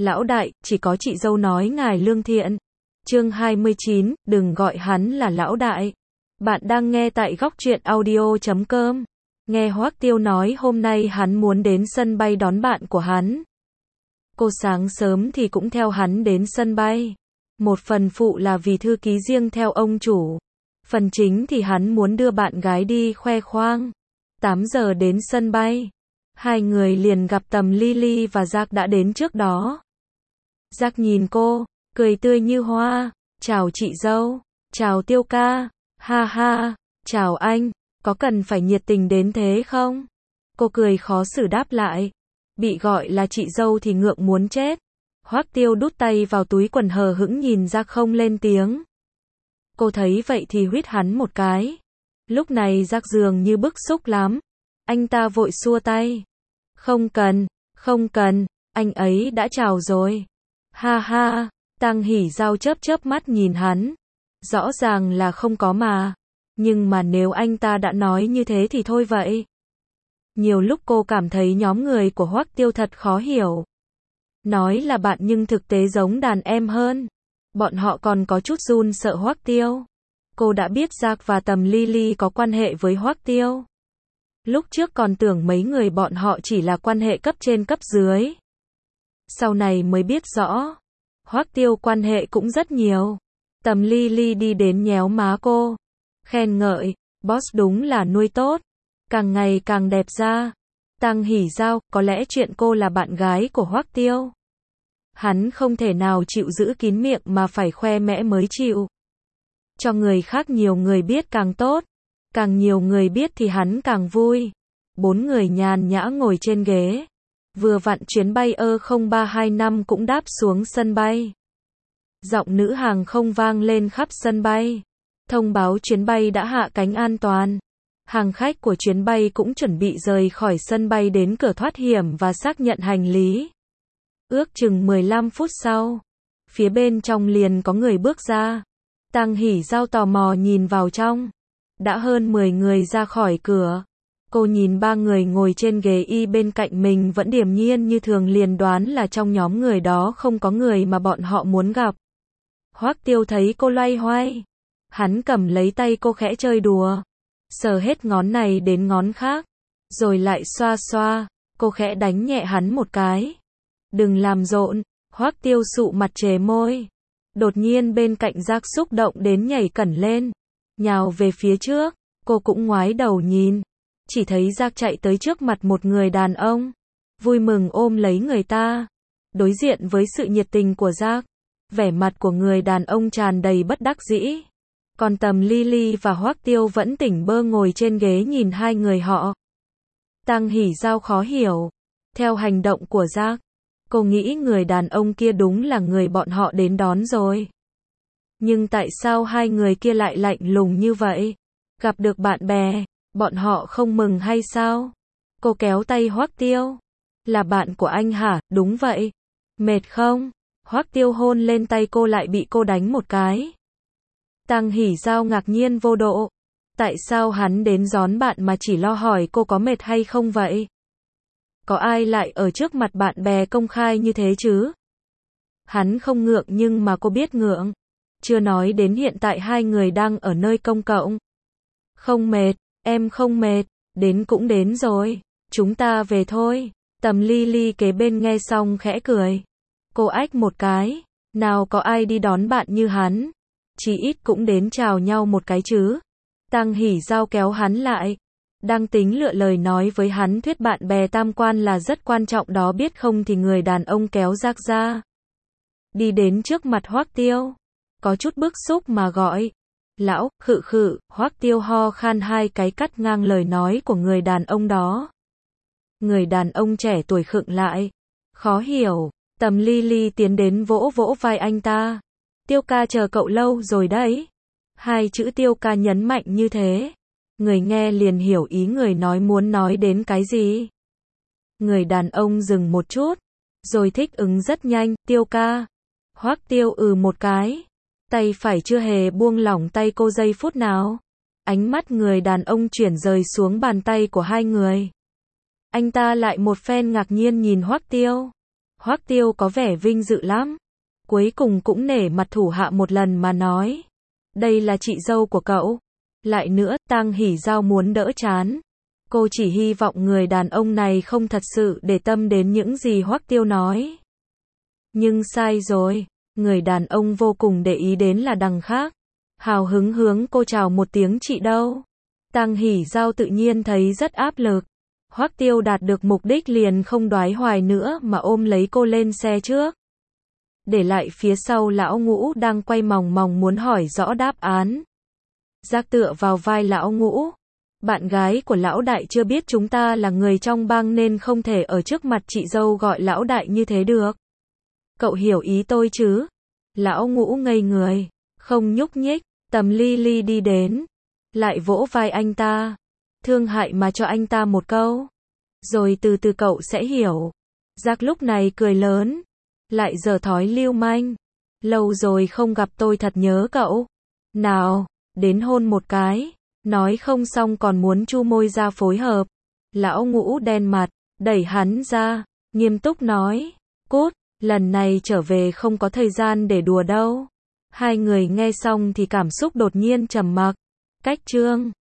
Lão đại, chỉ có chị dâu nói ngài lương thiện. Chương 29, đừng gọi hắn là lão đại. Bạn đang nghe tại góc truyện audio.com. Nghe Hoắc Tiêu nói hôm nay hắn muốn đến sân bay đón bạn của hắn. Cô sáng sớm thì cũng theo hắn đến sân bay. Một phần phụ là vì thư ký riêng theo ông chủ. Phần chính thì hắn muốn đưa bạn gái đi khoe khoang. 8 giờ đến sân bay. Hai người liền gặp Tầm Lily và Jack đã đến trước đó. Jack nhìn cô, cười tươi như hoa. Chào chị dâu. Chào Tiêu ca. Ha ha. Chào anh. Có cần phải nhiệt tình đến thế không? Cô cười khó xử đáp lại. Bị gọi là chị dâu thì ngượng muốn chết. Hoắc Tiêu đút tay vào túi quần hờ hững nhìn Jack không lên tiếng. Cô thấy vậy thì huýt hắn một cái. Lúc này Jack dường như bức xúc lắm. Anh ta vội xua tay. Không cần, anh ấy đã chào rồi. Ha ha, Tăng Hỉ Giao chớp mắt nhìn hắn. Rõ ràng là không có mà. Nhưng mà nếu anh ta đã nói như thế thì thôi vậy. Nhiều lúc cô cảm thấy nhóm người của Hoắc Tiêu thật khó hiểu. Nói là bạn nhưng thực tế giống đàn em hơn. Bọn họ còn có chút run sợ Hoắc Tiêu. Cô đã biết Jack và Tầm Lily có quan hệ với Hoắc Tiêu. Lúc trước còn tưởng mấy người bọn họ chỉ là quan hệ cấp trên cấp dưới. Sau này mới biết rõ. Hoắc Tiêu quan hệ cũng rất nhiều. Tầm Lily đi đến nhéo má cô. Khen ngợi, boss đúng là nuôi tốt. Càng ngày càng đẹp ra. Tăng Hỉ Giao, có lẽ chuyện cô là bạn gái của Hoắc Tiêu. Hắn không thể nào chịu giữ kín miệng mà phải khoe mẽ mới chịu. Cho người khác nhiều người biết càng tốt. Càng nhiều người biết thì hắn càng vui. 4 người nhàn nhã ngồi trên ghế. Vừa vặn chuyến bay E0325 cũng đáp xuống sân bay. Giọng nữ hàng không vang lên khắp sân bay. Thông báo chuyến bay đã hạ cánh an toàn. Hàng khách của chuyến bay cũng chuẩn bị rời khỏi sân bay đến cửa thoát hiểm và xác nhận hành lý. Ước chừng 15 phút sau, phía bên trong liền có người bước ra. Tăng Hỉ Giao tò mò nhìn vào trong. Đã hơn 10 người ra khỏi cửa. Cô nhìn 3 người ngồi trên ghế y bên cạnh mình vẫn điềm nhiên như thường liền đoán là trong nhóm người đó không có người mà bọn họ muốn gặp. Hoắc Tiêu thấy cô loay hoay. Hắn cầm lấy tay cô khẽ chơi đùa. Sờ hết ngón này đến ngón khác. Rồi lại xoa xoa. Cô khẽ đánh nhẹ hắn một cái. Đừng làm rộn. Hoắc Tiêu sụ mặt chề môi. Đột nhiên bên cạnh Jack xúc động đến nhảy cẩn lên. Nhào về phía trước. Cô cũng ngoái đầu nhìn. Chỉ thấy Jack chạy tới trước mặt một người đàn ông. Vui mừng ôm lấy người ta. Đối diện với sự nhiệt tình của Jack. Vẻ mặt của người đàn ông tràn đầy bất đắc dĩ. Còn Tầm Lily và Hoắc Tiêu vẫn tỉnh bơ ngồi trên ghế nhìn hai người họ. Tăng Hỉ Giao khó hiểu. Theo hành động của Jack, cô nghĩ người đàn ông kia đúng là người bọn họ đến đón rồi. Nhưng tại sao hai người kia lại lạnh lùng như vậy? Gặp được bạn bè, bọn họ không mừng hay sao? Cô kéo tay Hoắc Tiêu. Là bạn của anh hả? Đúng vậy. Mệt không? Hoắc Tiêu hôn lên tay cô lại bị cô đánh một cái. Tăng Hỉ Giao ngạc nhiên vô độ. Tại sao hắn đến đón bạn mà chỉ lo hỏi cô có mệt hay không vậy? Có ai lại ở trước mặt bạn bè công khai như thế chứ? Hắn không ngượng nhưng mà cô biết ngượng. Chưa nói đến hiện tại hai người đang ở nơi công cộng. Không mệt, em không mệt, đến cũng đến rồi. Chúng ta về thôi. Tầm Lily kế bên nghe xong khẽ cười. Cô ách một cái. Nào có ai đi đón bạn như hắn. Chỉ ít cũng đến chào nhau một cái chứ. Tăng Hỉ Giao kéo hắn lại. Đang tính lựa lời nói với hắn thuyết bạn bè tam quan là rất quan trọng đó biết không thì người đàn ông kéo Jack ra. Đi đến trước mặt Hoắc Tiêu. Có chút bức xúc mà gọi. Lão, khự, Hoắc Tiêu ho khan hai cái cắt ngang lời nói của người đàn ông đó. Người đàn ông trẻ tuổi khựng lại. Khó hiểu. Tầm Lily tiến đến vỗ vỗ vai anh ta. Tiêu ca chờ cậu lâu rồi đấy. Hai chữ Tiêu ca nhấn mạnh như thế. Người nghe liền hiểu ý người nói muốn nói đến cái gì. Người đàn ông dừng một chút. Rồi thích ứng rất nhanh. Tiêu ca. Hoắc Tiêu một cái. Tay phải chưa hề buông lỏng tay cô giây phút nào. Ánh mắt người đàn ông chuyển rời xuống bàn tay của hai người. Anh ta lại một phen ngạc nhiên nhìn Hoắc Tiêu. Hoắc Tiêu có vẻ vinh dự lắm. Cuối cùng cũng nể mặt thủ hạ một lần mà nói. Đây là chị dâu của cậu. Lại nữa, Tang Hỉ Giao muốn đỡ chán. Cô chỉ hy vọng người đàn ông này không thật sự để tâm đến những gì Hoắc Tiêu nói. Nhưng sai rồi. Người đàn ông vô cùng để ý đến là đằng khác. Hào hứng hướng cô chào một tiếng chị đâu. Tang Hỉ Giao tự nhiên thấy rất áp lực. Hoắc Tiêu đạt được mục đích liền không đoái hoài nữa mà ôm lấy cô lên xe trước. Để lại phía sau lão Ngũ đang quay mòng mòng muốn hỏi rõ đáp án. Giác tựa vào vai lão Ngũ. Bạn gái của lão đại chưa biết chúng ta là người trong bang nên không thể ở trước mặt chị dâu gọi lão đại như thế được. Cậu hiểu ý tôi chứ? Lão Ngũ ngây người, không nhúc nhích. Tầm Ly Ly đi đến, lại vỗ vai anh ta. Thương hại mà cho anh ta một câu. Rồi từ từ cậu sẽ hiểu. Giác lúc này cười lớn. Lại giở thói lưu manh. Lâu rồi không gặp tôi thật nhớ cậu. Nào, đến hôn một cái. Nói không xong còn muốn chu môi ra phối hợp. Lão Ngũ đen mặt, đẩy hắn ra, nghiêm túc nói. Cút, lần này trở về không có thời gian để đùa đâu. Hai người nghe xong thì cảm xúc đột nhiên trầm mặc. Cách chương